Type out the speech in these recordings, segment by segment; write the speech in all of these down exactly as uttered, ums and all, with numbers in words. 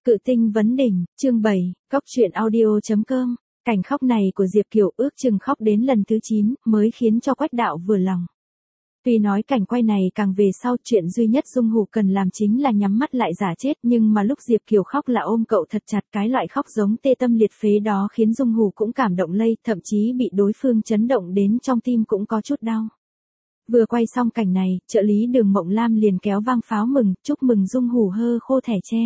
Cự tinh vấn đỉnh, chương bảy, cóc truyện audio chấm com. Cảnh khóc này của Diệp Kiều ước chừng khóc đến lần thứ chín, mới khiến cho Quách Đạo vừa lòng. Tuy nói cảnh quay này càng về sau, chuyện duy nhất Dung Hủ cần làm chính là nhắm mắt lại giả chết, nhưng mà lúc Diệp Kiều khóc là ôm cậu thật chặt, cái loại khóc giống tê tâm liệt phế đó khiến Dung Hủ cũng cảm động lây, thậm chí bị đối phương chấn động đến trong tim cũng có chút đau. Vừa quay xong cảnh này, trợ lý Đường Mộng Lam liền kéo vang pháo mừng, chúc mừng Dung Hủ hơ khô thẻ tre.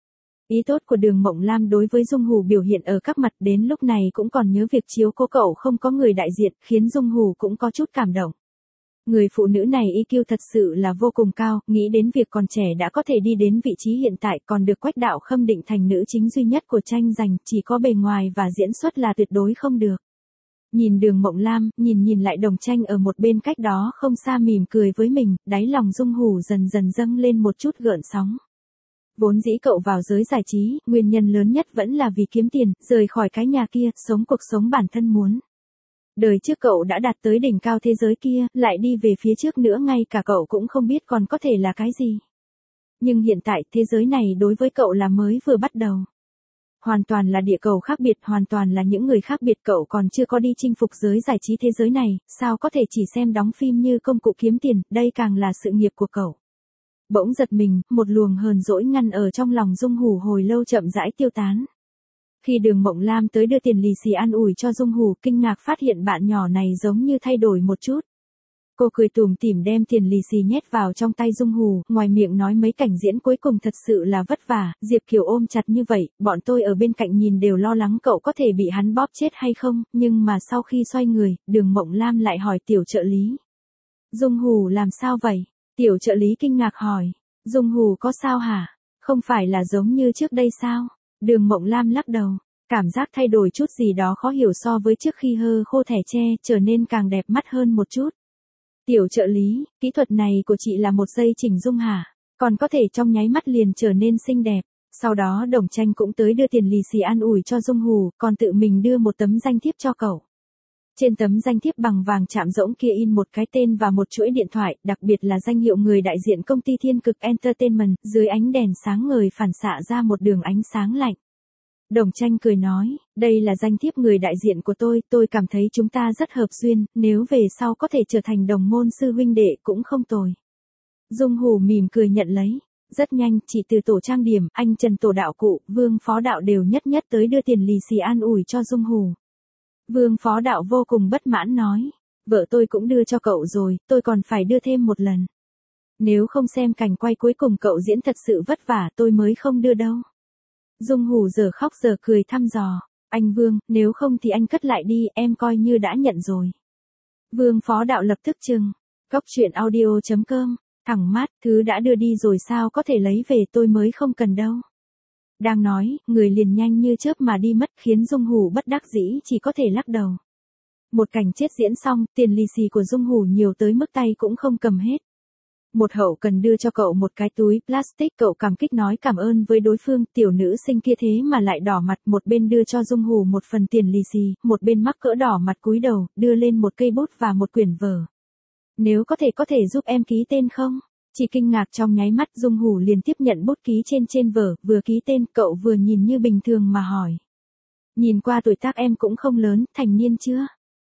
Ý tốt của Đường Mộng Lam đối với Dung Hủ biểu hiện ở các mặt, đến lúc này cũng còn nhớ việc chiếu cố cậu không có người đại diện, khiến Dung Hủ cũng có chút cảm động. Người phụ nữ này i kiu thật sự là vô cùng cao, nghĩ đến việc còn trẻ đã có thể đi đến vị trí hiện tại, còn được Quách Đạo khâm định thành nữ chính duy nhất của tranh giành, chỉ có bề ngoài và diễn xuất là tuyệt đối không được. Nhìn Đường Mộng Lam, nhìn nhìn lại Đồng Tranh ở một bên cách đó không xa mỉm cười với mình, đáy lòng Dung Hủ dần dần dâng lên một chút gợn sóng. Vốn dĩ cậu vào giới giải trí, nguyên nhân lớn nhất vẫn là vì kiếm tiền, rời khỏi cái nhà kia, sống cuộc sống bản thân muốn. Đời trước cậu đã đạt tới đỉnh cao thế giới kia, lại đi về phía trước nữa ngay cả cậu cũng không biết còn có thể là cái gì. Nhưng hiện tại, thế giới này đối với cậu là mới vừa bắt đầu. Hoàn toàn là địa cầu khác biệt, hoàn toàn là những người khác biệt, cậu còn chưa có đi chinh phục giới giải trí thế giới này, sao có thể chỉ xem đóng phim như công cụ kiếm tiền, đây càng là sự nghiệp của cậu. Bỗng giật mình, một luồng hờn dỗi ngăn ở trong lòng Dung Hủ hồi lâu chậm rãi tiêu tán. Khi Đường Mộng Lam tới đưa tiền lì xì an ủi cho Dung Hủ, kinh ngạc phát hiện bạn nhỏ này giống như thay đổi một chút. Cô cười tủm tỉm đem tiền lì xì nhét vào trong tay Dung Hủ, ngoài miệng nói mấy cảnh diễn cuối cùng thật sự là vất vả, Diệp Kiều ôm chặt như vậy, bọn tôi ở bên cạnh nhìn đều lo lắng cậu có thể bị hắn bóp chết hay không, nhưng mà sau khi xoay người, Đường Mộng Lam lại hỏi tiểu trợ lý. Dung Hủ làm sao vậy? Tiểu trợ lý kinh ngạc hỏi, Dung Hủ có sao hả? Không phải là giống như trước đây sao? Đường Mộng Lam lắc đầu, cảm giác thay đổi chút gì đó khó hiểu so với trước khi hơ khô thẻ tre, trở nên càng đẹp mắt hơn một chút. Tiểu trợ lý, kỹ thuật này của chị là một giây chỉnh dung hả? Còn có thể trong nháy mắt liền trở nên xinh đẹp. Sau đó Đồng Tranh cũng tới đưa tiền lì xì an ủi cho Dung Hủ, còn tự mình đưa một tấm danh thiếp cho cậu. Trên tấm danh thiếp bằng vàng chạm rỗng kia in một cái tên và một chuỗi điện thoại, đặc biệt là danh hiệu người đại diện công ty Thiên Cực Entertainment, dưới ánh đèn sáng ngời phản xạ ra một đường ánh sáng lạnh. Đồng Tranh cười nói, đây là danh thiếp người đại diện của tôi, tôi cảm thấy chúng ta rất hợp duyên, nếu về sau có thể trở thành đồng môn sư huynh đệ cũng không tồi. Dung Hủ mỉm cười nhận lấy. Rất nhanh, chỉ từ tổ trang điểm, anh Trần tổ đạo cụ, Vương phó đạo đều nhất nhất tới đưa tiền lì xì an ủi cho Dung Hủ. Vương phó đạo vô cùng bất mãn nói, vợ tôi cũng đưa cho cậu rồi, tôi còn phải đưa thêm một lần. Nếu không xem cảnh quay cuối cùng cậu diễn thật sự vất vả tôi mới không đưa đâu. Dung Hủ giờ khóc giờ cười thăm dò, anh Vương, nếu không thì anh cất lại đi, em coi như đã nhận rồi. Vương phó đạo lập tức trừng, cóc truyện audio chấm com, thẳng mát, thứ đã đưa đi rồi sao có thể lấy về, tôi mới không cần đâu. Đang nói, người liền nhanh như chớp mà đi mất, khiến Dung Hủ bất đắc dĩ chỉ có thể lắc đầu. Một cảnh chết diễn xong, tiền lì xì của Dung Hủ nhiều tới mức tay cũng không cầm hết. Một hậu cần đưa cho cậu một cái túi plastic, cậu cảm kích nói cảm ơn với đối phương, tiểu nữ sinh kia thế mà lại đỏ mặt, một bên đưa cho Dung Hủ một phần tiền lì xì, một bên mắc cỡ đỏ mặt cúi đầu, đưa lên một cây bút và một quyển vở. Nếu có thể có thể giúp em ký tên không? Chỉ kinh ngạc trong nháy mắt, Dung Hủ liền tiếp nhận bút ký trên trên vở, vừa ký tên, cậu vừa nhìn như bình thường mà hỏi. Nhìn qua tuổi tác em cũng không lớn, thành niên chưa?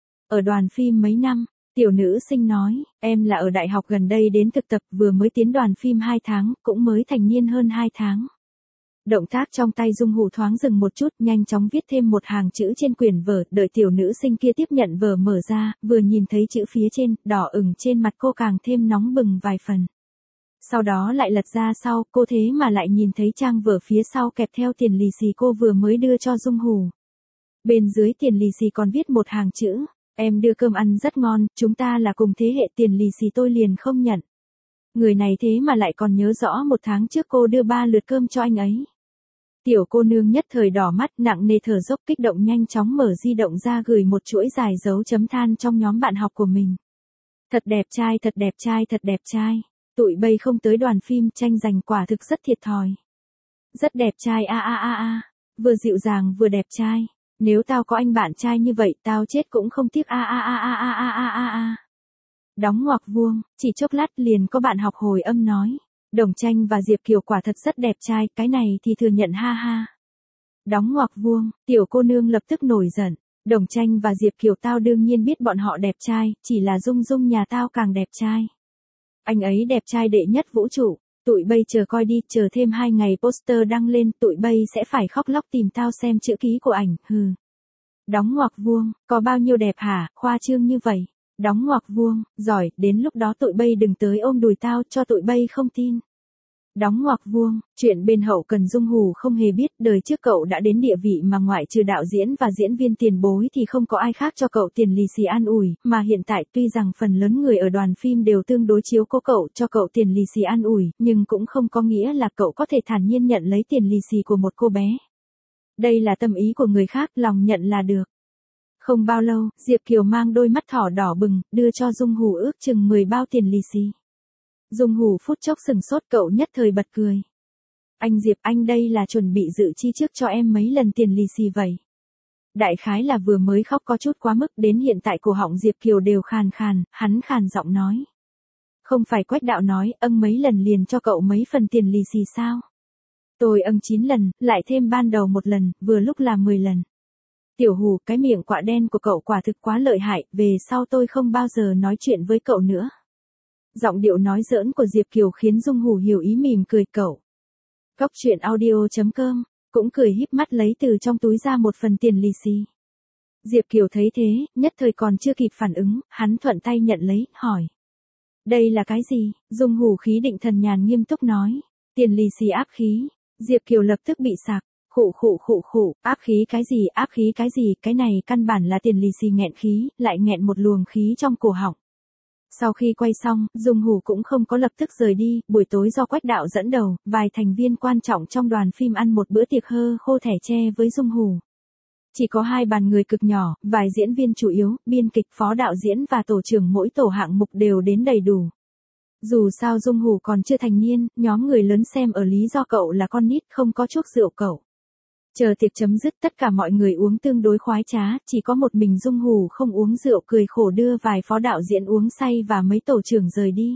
Ở đoàn phim mấy năm? Tiểu nữ sinh nói, em là ở đại học gần đây đến thực tập, vừa mới tiến đoàn phim hai tháng, cũng mới thành niên hơn hai tháng. Động tác trong tay Dung Hủ thoáng dừng một chút, nhanh chóng viết thêm một hàng chữ trên quyển vở, đợi tiểu nữ sinh kia tiếp nhận vở mở ra, vừa nhìn thấy chữ phía trên, đỏ ửng trên mặt cô càng thêm nóng bừng vài phần. Sau đó lại lật ra sau, cô thế mà lại nhìn thấy trang vở phía sau kẹp theo tiền lì xì cô vừa mới đưa cho Dung Hủ. Bên dưới tiền lì xì còn viết một hàng chữ, em đưa cơm ăn rất ngon, chúng ta là cùng thế hệ, tiền lì xì tôi liền không nhận. Người này thế mà lại còn nhớ rõ một tháng trước cô đưa ba lượt cơm cho anh ấy. Tiểu cô nương nhất thời đỏ mắt, nặng nề thở dốc, kích động nhanh chóng mở di động ra gửi một chuỗi dài dấu chấm than trong nhóm bạn học của mình. Thật đẹp trai, thật đẹp trai, thật đẹp trai. Tụi bay không tới đoàn phim tranh giành quả thực rất thiệt thòi. Rất đẹp trai a a a a, vừa dịu dàng vừa đẹp trai. Nếu tao có anh bạn trai như vậy, tao chết cũng không tiếc a a a a a a a a a. Đóng ngoặc vuông, chỉ chốc lát liền có bạn học hồi âm nói, Đồng Tranh và Diệp Kiều quả thật rất đẹp trai, cái này thì thừa nhận ha ha. Đóng ngoặc vuông, tiểu cô nương lập tức nổi giận. Đồng Tranh và Diệp Kiều tao đương nhiên biết bọn họ đẹp trai, chỉ là Dung Dung nhà tao càng đẹp trai. Anh ấy đẹp trai đệ nhất vũ trụ, tụi bây chờ coi đi, chờ thêm hai ngày poster đăng lên, tụi bây sẽ phải khóc lóc tìm tao xem chữ ký của ảnh, hừ. Đóng ngoặc vuông, có bao nhiêu đẹp hả, khoa trương như vậy. Đóng ngoặc vuông, giỏi, đến lúc đó tụi bây đừng tới ôm đùi tao cho tụi bây không tin. Đóng ngoặc vuông, chuyện bên hậu cần Dung Hù không hề biết, đời trước cậu đã đến địa vị mà ngoại trừ đạo diễn và diễn viên tiền bối thì không có ai khác cho cậu tiền lì xì an ủi, mà hiện tại tuy rằng phần lớn người ở đoàn phim đều tương đối chiếu cố cậu cho cậu tiền lì xì an ủi, nhưng cũng không có nghĩa là cậu có thể thản nhiên nhận lấy tiền lì xì của một cô bé. Đây là tâm ý của người khác, lòng nhận là được. Không bao lâu, Diệp Kiều mang đôi mắt thỏ đỏ bừng, đưa cho Dung Hù ước chừng mười bao tiền lì xì. Dung Hù phút chốc sừng sốt, cậu nhất thời bật cười. Anh Diệp, anh đây là chuẩn bị dự chi trước cho em mấy lần tiền lì xì vậy. Đại khái là vừa mới khóc có chút quá mức, đến hiện tại cổ họng Diệp Kiều đều khàn khàn, hắn khàn giọng nói. Không phải Quách Đạo nói, âng mấy lần liền cho cậu mấy phần tiền lì xì sao? Tôi âng chín lần, lại thêm ban đầu một lần, vừa lúc là mười lần. Tiểu Hù, cái miệng quạ đen của cậu quả thực quá lợi hại, về sau tôi không bao giờ nói chuyện với cậu nữa. Giọng điệu nói giỡn của Diệp Kiều khiến Dung Hù hiểu ý, mỉm cười cậu. Cóc truyện audio chấm com, cũng cười híp mắt lấy từ trong túi ra một phần tiền lì xì. Diệp Kiều thấy thế, nhất thời còn chưa kịp phản ứng, hắn thuận tay nhận lấy, hỏi. Đây là cái gì? Dung Hù khí định thần nhàn nghiêm túc nói. Tiền lì xì áp khí. Diệp Kiều lập tức bị sặc. Khụ khụ khụ khụ, áp khí cái gì, áp khí cái gì, cái này căn bản là tiền lì xì nghẹn khí, lại nghẹn một luồng khí trong cổ họng. Sau khi quay xong, Dung Hù cũng không có lập tức rời đi, buổi tối do Quách Đạo dẫn đầu, vài thành viên quan trọng trong đoàn phim ăn một bữa tiệc hơ khô thẻ tre với Dung Hù. Chỉ có hai bàn người cực nhỏ, vài diễn viên chủ yếu, biên kịch, phó đạo diễn và tổ trưởng mỗi tổ hạng mục đều đến đầy đủ. Dù sao Dung Hù còn chưa thành niên, nhóm người lớn xem ở lý do cậu là con nít không có chuốc rượu cậu. Chờ tiệc chấm dứt tất cả mọi người uống tương đối khoái trá, chỉ có một mình Dung Hù không uống rượu, cười khổ đưa vài phó đạo diễn uống say và mấy tổ trưởng rời đi.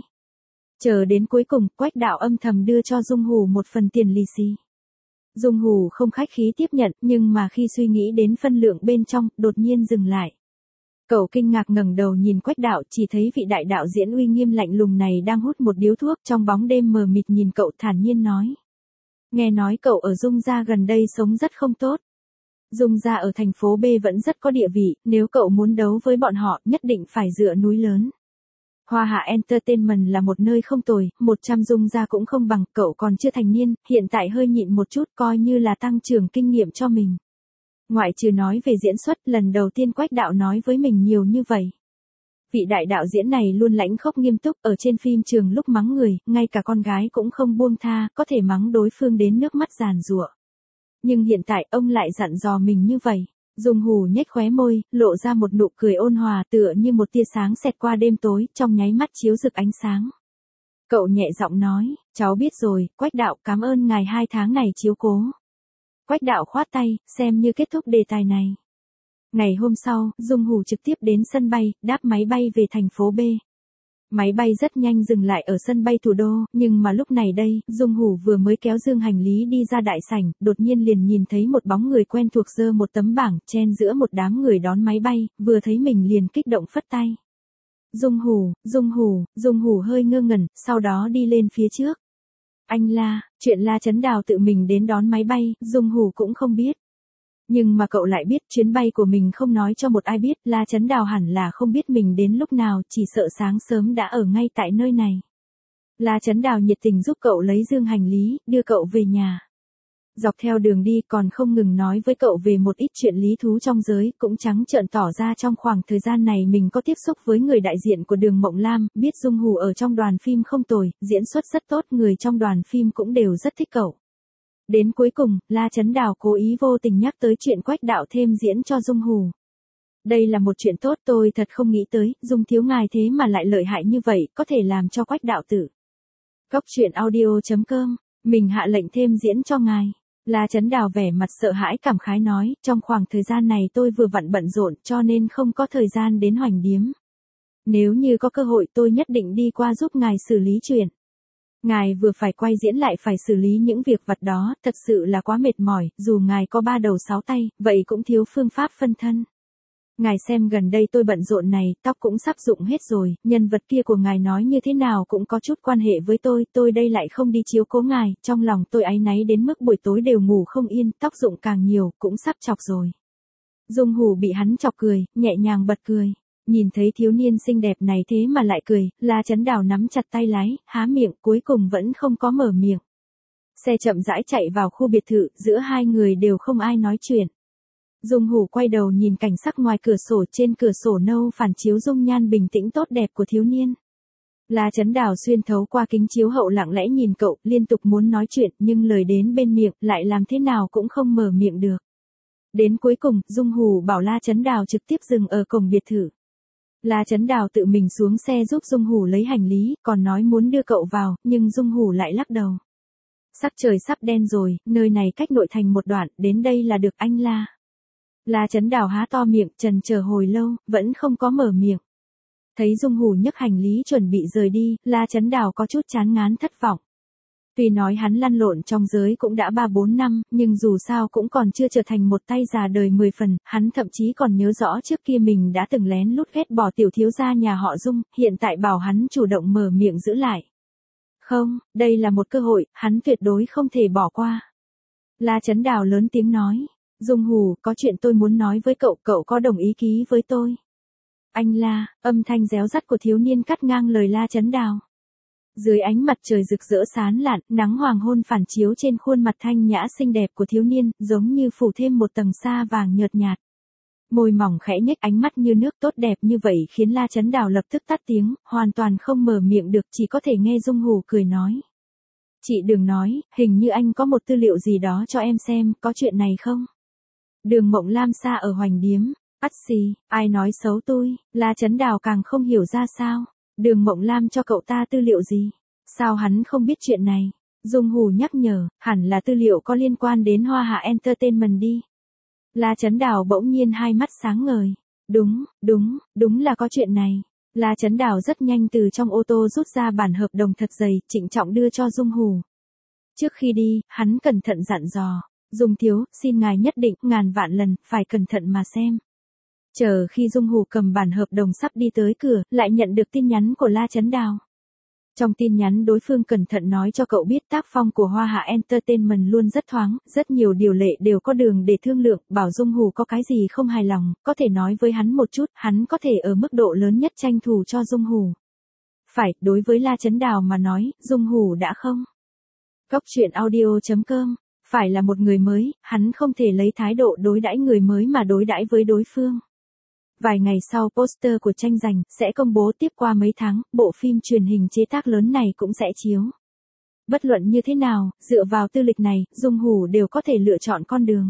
Chờ đến cuối cùng, Quách Đạo âm thầm đưa cho Dung Hù một phần tiền lì xì. Dung Hù không khách khí tiếp nhận, nhưng mà khi suy nghĩ đến phân lượng bên trong, đột nhiên dừng lại. Cậu kinh ngạc ngẩng đầu nhìn Quách Đạo, chỉ thấy vị đại đạo diễn uy nghiêm lạnh lùng này đang hút một điếu thuốc, trong bóng đêm mờ mịt nhìn cậu thản nhiên nói. Nghe nói cậu ở Dung Gia gần đây sống rất không tốt. Dung Gia ở thành phố B vẫn rất có địa vị, nếu cậu muốn đấu với bọn họ, nhất định phải dựa núi lớn. Hoa Hạ Entertainment là một nơi không tồi, một trăm Dung Gia cũng không bằng, cậu còn chưa thành niên, hiện tại hơi nhịn một chút coi như là tăng trưởng kinh nghiệm cho mình. Ngoại trừ nói về diễn xuất, lần đầu tiên Quách Đạo nói với mình nhiều như vậy. Vị đại đạo diễn này luôn lãnh khốc nghiêm túc, ở trên phim trường lúc mắng người, ngay cả con gái cũng không buông tha, có thể mắng đối phương đến nước mắt giàn giụa. Nhưng hiện tại ông lại dặn dò mình như vậy. Dung Hù nhếch khóe môi, lộ ra một nụ cười ôn hòa tựa như một tia sáng xẹt qua đêm tối, trong nháy mắt chiếu rực ánh sáng. Cậu nhẹ giọng nói, cháu biết rồi, Quách Đạo, cảm ơn ngài hai tháng này chiếu cố. Quách Đạo khoát tay, xem như kết thúc đề tài này. Ngày hôm sau, Dung Hù trực tiếp đến sân bay, đáp máy bay về thành phố B. Máy bay rất nhanh dừng lại ở sân bay thủ đô, nhưng mà lúc này đây, Dung Hù vừa mới kéo dương hành lý đi ra đại sảnh, đột nhiên liền nhìn thấy một bóng người quen thuộc giơ một tấm bảng, chen giữa một đám người đón máy bay, vừa thấy mình liền kích động phất tay. Dung Hù, Dung Hù, Dung Hù hơi ngơ ngẩn, sau đó đi lên phía trước. Anh La, chuyện La Chấn Đào tự mình đến đón máy bay, Dung Hù cũng không biết. Nhưng mà cậu lại biết chuyến bay của mình không nói cho một ai biết, La Chấn Đào hẳn là không biết mình đến lúc nào, chỉ sợ sáng sớm đã ở ngay tại nơi này. La Chấn Đào nhiệt tình giúp cậu lấy dương hành lý, đưa cậu về nhà. Dọc theo đường đi còn không ngừng nói với cậu về một ít chuyện lý thú trong giới, cũng trắng trợn tỏ ra trong khoảng thời gian này mình có tiếp xúc với người đại diện của Đường Mộng Lam, biết Dung Hù ở trong đoàn phim không tồi, diễn xuất rất tốt, người trong đoàn phim cũng đều rất thích cậu. Đến cuối cùng, La Chấn Đào cố ý vô tình nhắc tới chuyện Quách Đạo thêm diễn cho Dung Hù. Đây là một chuyện tốt, tôi thật không nghĩ tới, Dung thiếu ngài thế mà lại lợi hại như vậy, có thể làm cho Quách Đạo tử. Cóc truyện audio chấm com, mình hạ lệnh thêm diễn cho ngài. La Chấn Đào vẻ mặt sợ hãi cảm khái nói, trong khoảng thời gian này tôi vừa vặn bận rộn cho nên không có thời gian đến Hoành Điếm. Nếu như có cơ hội tôi nhất định đi qua giúp ngài xử lý chuyện. Ngài vừa phải quay diễn lại phải xử lý những việc vặt đó, thật sự là quá mệt mỏi, dù ngài có ba đầu sáu tay, vậy cũng thiếu phương pháp phân thân. Ngài xem gần đây tôi bận rộn này, tóc cũng sắp rụng hết rồi, nhân vật kia của ngài nói như thế nào cũng có chút quan hệ với tôi, tôi đây lại không đi chiếu cố ngài, trong lòng tôi áy náy đến mức buổi tối đều ngủ không yên, tóc rụng càng nhiều, cũng sắp chọc rồi. Dung Hủ bị hắn chọc cười, nhẹ nhàng bật cười. Nhìn thấy thiếu niên xinh đẹp này thế mà lại cười, La Chấn Đào nắm chặt tay lái, há miệng, cuối cùng vẫn không có mở miệng. Xe chậm rãi chạy vào khu biệt thự, giữa hai người đều không ai nói chuyện. Dung Hủ quay đầu nhìn cảnh sắc ngoài cửa sổ, trên cửa sổ nâu phản chiếu dung nhan bình tĩnh tốt đẹp của thiếu niên. La Chấn Đào xuyên thấu qua kính chiếu hậu lặng lẽ nhìn cậu, liên tục muốn nói chuyện, nhưng lời đến bên miệng, lại làm thế nào cũng không mở miệng được. Đến cuối cùng, Dung Hủ bảo La Chấn Đào trực tiếp dừng ở cổng biệt thự. La Chấn Đào tự mình xuống xe giúp Dung Hủ lấy hành lý, còn nói muốn đưa cậu vào, nhưng Dung Hủ lại lắc đầu. Sắc trời sắp đen rồi, nơi này cách nội thành một đoạn, đến đây là được anh La. La Chấn Đào há to miệng, trần chờ hồi lâu, vẫn không có mở miệng. Thấy Dung Hủ nhấc hành lý chuẩn bị rời đi, La Chấn Đào có chút chán ngán thất vọng. Tuy nói hắn lăn lộn trong giới cũng đã ba bốn năm, nhưng dù sao cũng còn chưa trở thành một tay già đời mười phần, hắn thậm chí còn nhớ rõ trước kia mình đã từng lén lút ghét bỏ tiểu thiếu gia nhà họ Dung, hiện tại bảo hắn chủ động mở miệng giữ lại. Không, đây là một cơ hội, hắn tuyệt đối không thể bỏ qua. La Chấn Đào lớn tiếng nói, Dung Hủ, có chuyện tôi muốn nói với cậu, cậu có đồng ý ký với tôi? Anh La, âm thanh réo rắt của thiếu niên cắt ngang lời La Chấn Đào. Dưới ánh mặt trời rực rỡ sáng lạn, nắng hoàng hôn phản chiếu trên khuôn mặt thanh nhã xinh đẹp của thiếu niên, giống như phủ thêm một tầng sa vàng nhợt nhạt. Môi mỏng khẽ nhếch, ánh mắt như nước tốt đẹp như vậy khiến La Chấn Đào lập tức tắt tiếng, hoàn toàn không mở miệng được, chỉ có thể nghe Dung Hủ cười nói. Chị đừng nói, hình như anh có một tư liệu gì đó cho em xem, có chuyện này không? Đường Mộng Lam xa ở Hoành Điếm, ắt xì, ai nói xấu tôi, La Chấn Đào càng không hiểu ra sao. Đường Mộng Lam cho cậu ta tư liệu gì? Sao hắn không biết chuyện này? Dung Hủ nhắc nhở, hẳn là tư liệu có liên quan đến Hoa Hạ Entertainment đi. La Chấn Đào bỗng nhiên hai mắt sáng ngời. Đúng, đúng, đúng là có chuyện này. La Chấn Đào rất nhanh từ trong ô tô rút ra bản hợp đồng thật dày, trịnh trọng đưa cho Dung Hủ. Trước khi đi, hắn cẩn thận dặn dò. Dung thiếu, xin ngài nhất định, ngàn vạn lần, phải cẩn thận mà xem. Chờ khi Dung Hủ cầm bản hợp đồng sắp đi tới cửa, lại nhận được tin nhắn của La Chấn Đào. Trong tin nhắn đối phương cẩn thận nói cho cậu biết tác phong của Hoa Hạ Entertainment luôn rất thoáng, rất nhiều điều lệ đều có đường để thương lượng, bảo Dung Hủ có cái gì không hài lòng, có thể nói với hắn một chút, hắn có thể ở mức độ lớn nhất tranh thủ cho Dung Hủ. Phải, đối với La Chấn Đào mà nói, Dung Hủ đã không. Góc truyện audio chấm com, phải là một người mới, hắn không thể lấy thái độ đối đãi người mới mà đối đãi với đối phương. Vài ngày sau poster của tranh giành sẽ công bố, tiếp qua mấy tháng, bộ phim truyền hình chế tác lớn này cũng sẽ chiếu. Bất luận như thế nào, dựa vào tư lịch này, Dung Hủ đều có thể lựa chọn con đường.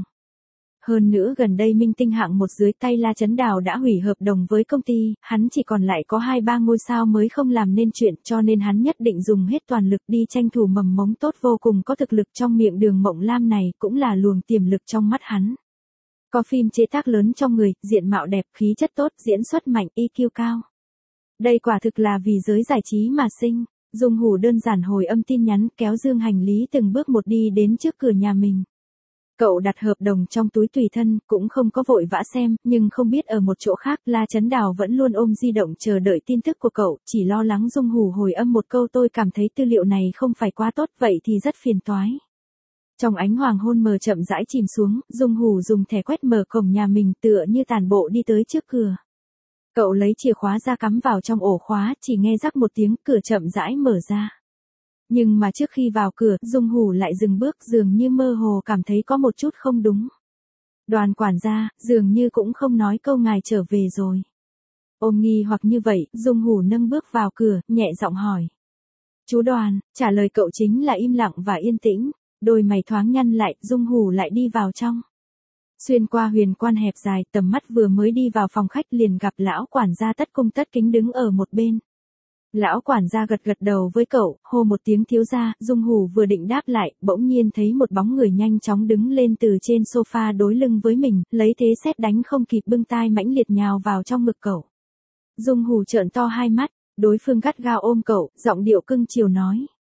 Hơn nữa gần đây Minh Tinh hạng một dưới tay La Chấn Đào đã hủy hợp đồng với công ty, hắn chỉ còn lại có hai ba ngôi sao mới không làm nên chuyện, cho nên hắn nhất định dùng hết toàn lực đi tranh thủ mầm mống tốt vô cùng có thực lực trong miệng Đường Mộng Lam này, cũng là luồng tiềm lực trong mắt hắn. Có phim chế tác lớn trong người, diện mạo đẹp, khí chất tốt, diễn xuất mạnh, i kiu cao. Đây quả thực là vì giới giải trí mà sinh. Dung Hủ đơn giản hồi âm tin nhắn, kéo dương hành lý từng bước một đi đến trước cửa nhà mình. Cậu đặt hợp đồng trong túi tùy thân, cũng không có vội vã xem, nhưng không biết ở một chỗ khác, La Chấn Đào vẫn luôn ôm di động chờ đợi tin tức của cậu, chỉ lo lắng Dung Hủ hồi âm một câu tôi cảm thấy tư liệu này không phải quá tốt, vậy thì rất phiền toái. Trong ánh hoàng hôn mờ chậm rãi chìm xuống, Dung Hủ dùng thẻ quét mở cổng nhà mình tựa như tàn bộ đi tới trước cửa. Cậu lấy chìa khóa ra cắm vào trong ổ khóa, chỉ nghe rắc một tiếng, cửa chậm rãi mở ra. Nhưng mà trước khi vào cửa, Dung Hủ lại dừng bước, dường như mơ hồ cảm thấy có một chút không đúng. Đoàn quản gia, dường như cũng không nói câu ngài trở về rồi. Ôm nghi hoặc như vậy, Dung Hủ nâng bước vào cửa, nhẹ giọng hỏi. Chú Đoàn, trả lời cậu chính là im lặng và yên tĩnh. Đôi mày thoáng nhăn lại, Dung Hủ lại đi vào trong. Xuyên qua huyền quan hẹp dài, tầm mắt vừa mới đi vào phòng khách liền gặp lão quản gia tất cung tất kính đứng ở một bên. Lão quản gia gật gật đầu với cậu, hô một tiếng thiếu gia, Dung Hủ vừa định đáp lại, bỗng nhiên thấy một bóng người nhanh chóng đứng lên từ trên sofa đối lưng với mình, lấy thế sét đánh không kịp bưng tai mãnh liệt nhào vào trong ngực cậu. Dung Hủ trợn to hai mắt, đối phương gắt gao ôm cậu, giọng điệu cưng chiều nói.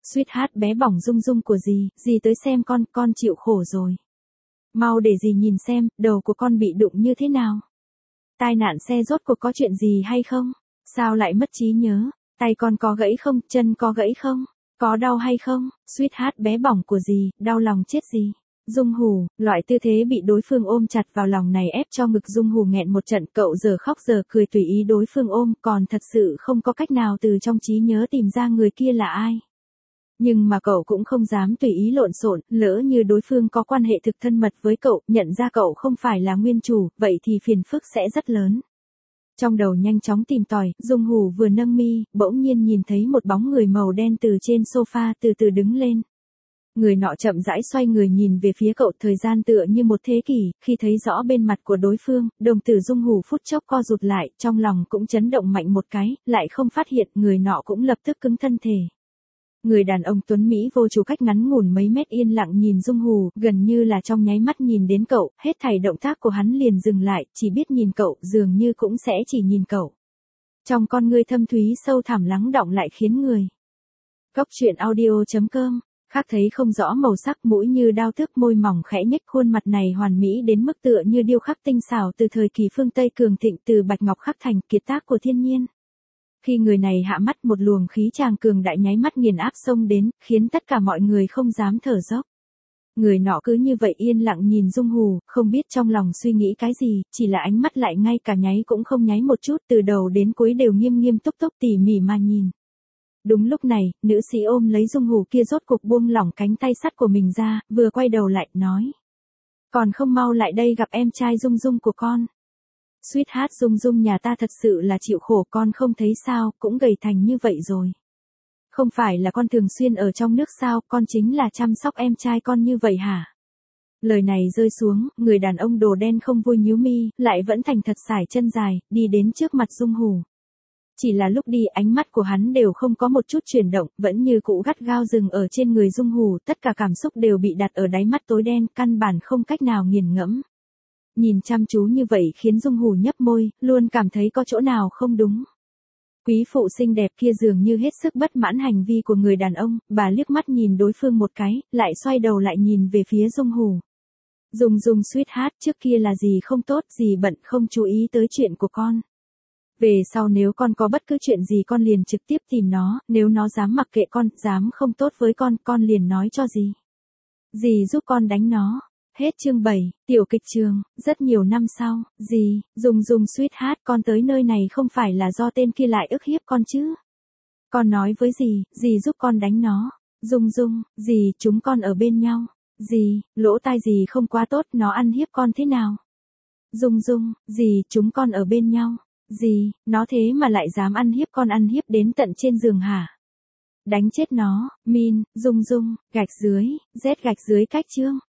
Sweetheart bé bỏng Dung Dung của dì, dì tới xem con, con chịu khổ rồi. Mau để dì nhìn xem, đầu của con bị đụng như thế nào. Tai nạn xe rốt cuộc có chuyện gì hay không? Sao lại mất trí nhớ? Tay con có gãy không? Chân có gãy không? Có đau hay không? Sweetheart bé bỏng của dì, đau lòng chết dì. Dung Hù, loại tư thế bị đối phương ôm chặt vào lòng này ép cho ngực Dung Hù nghẹn một trận, cậu giờ khóc giờ cười tùy ý đối phương ôm, còn thật sự không có cách nào từ trong trí nhớ tìm ra người kia là ai. Nhưng mà cậu cũng không dám tùy ý lộn xộn, lỡ như đối phương có quan hệ thực thân mật với cậu, nhận ra cậu không phải là nguyên chủ, vậy thì phiền phức sẽ rất lớn. Trong đầu nhanh chóng tìm tòi, Dung Hù vừa nâng mi, bỗng nhiên nhìn thấy một bóng người màu đen từ trên sofa từ từ đứng lên. Người nọ chậm rãi xoay người nhìn về phía cậu, thời gian tựa như một thế kỷ, khi thấy rõ bên mặt của đối phương, đồng tử Dung Hù phút chốc co rụt lại, trong lòng cũng chấn động mạnh một cái, lại không phát hiện, người nọ cũng lập tức cứng thân thể. Người đàn ông tuấn Mỹ vô chủ cách ngắn ngủn mấy mét yên lặng nhìn Dung Hù, gần như là trong nháy mắt nhìn đến cậu, hết thảy động tác của hắn liền dừng lại, chỉ biết nhìn cậu, dường như cũng sẽ chỉ nhìn cậu. Trong con ngươi thâm thúy sâu thẳm lắng đọng lại khiến người. Góc truyện audio chấm com, khác thấy không rõ màu sắc, mũi như đao tước, môi mỏng khẽ nhếch, khuôn mặt này hoàn mỹ đến mức tựa như điêu khắc tinh xảo từ thời kỳ phương Tây cường thịnh, từ bạch ngọc khắc thành, kiệt tác của thiên nhiên. Khi người này hạ mắt, một luồng khí tràng cường đại nháy mắt nghiền áp xông đến, khiến tất cả mọi người không dám thở dốc. Người nọ cứ như vậy yên lặng nhìn Dung Hù, không biết trong lòng suy nghĩ cái gì, chỉ là ánh mắt lại ngay cả nháy cũng không nháy một chút, từ đầu đến cuối đều nghiêm nghiêm túc túc tỉ mỉ mà nhìn. Đúng lúc này, nữ sĩ ôm lấy Dung Hù kia rốt cuộc buông lỏng cánh tay sắt của mình ra, vừa quay đầu lại, nói. Còn không mau lại đây gặp em trai Dung Dung của con. Sweetheart Dung Dung nhà ta thật sự là chịu khổ, con không thấy sao, cũng gầy thành như vậy rồi. Không phải là con thường xuyên ở trong nước sao, con chính là chăm sóc em trai con như vậy hả? Lời này rơi xuống, người đàn ông đồ đen không vui nhíu mi, lại vẫn thành thật sải chân dài, đi đến trước mặt Dung Hù. Chỉ là lúc đi ánh mắt của hắn đều không có một chút chuyển động, vẫn như cũ gắt gao dừng ở trên người Dung Hù, tất cả cảm xúc đều bị đặt ở đáy mắt tối đen, căn bản không cách nào nghiền ngẫm. Nhìn chăm chú như vậy khiến Dung Hù nhấp môi, luôn cảm thấy có chỗ nào không đúng. Quý phụ xinh đẹp kia dường như hết sức bất mãn hành vi của người đàn ông, bà liếc mắt nhìn đối phương một cái, lại xoay đầu lại nhìn về phía Dung Hù. Dung Dung Sweetheart, trước kia là gì không tốt, gì bận không chú ý tới chuyện của con. Về sau nếu con có bất cứ chuyện gì con liền trực tiếp tìm nó, nếu nó dám mặc kệ con, dám không tốt với con, con liền nói cho dì. Dì giúp con đánh nó. Hết chương bảy, tiểu kịch trường, rất nhiều năm sau, dì, Dung Dung Sweetheart, con tới nơi này không phải là do tên kia lại ức hiếp con chứ. Con nói với dì, dì giúp con đánh nó. Dung Dung, dì, chúng con ở bên nhau. Dì, lỗ tai dì không quá tốt, nó ăn hiếp con thế nào? Dung Dung, dì, chúng con ở bên nhau. Dì, nó thế mà lại dám ăn hiếp con, ăn hiếp đến tận trên giường hả? Đánh chết nó, min, Dung Dung, gạch dưới, z gạch dưới cách chương.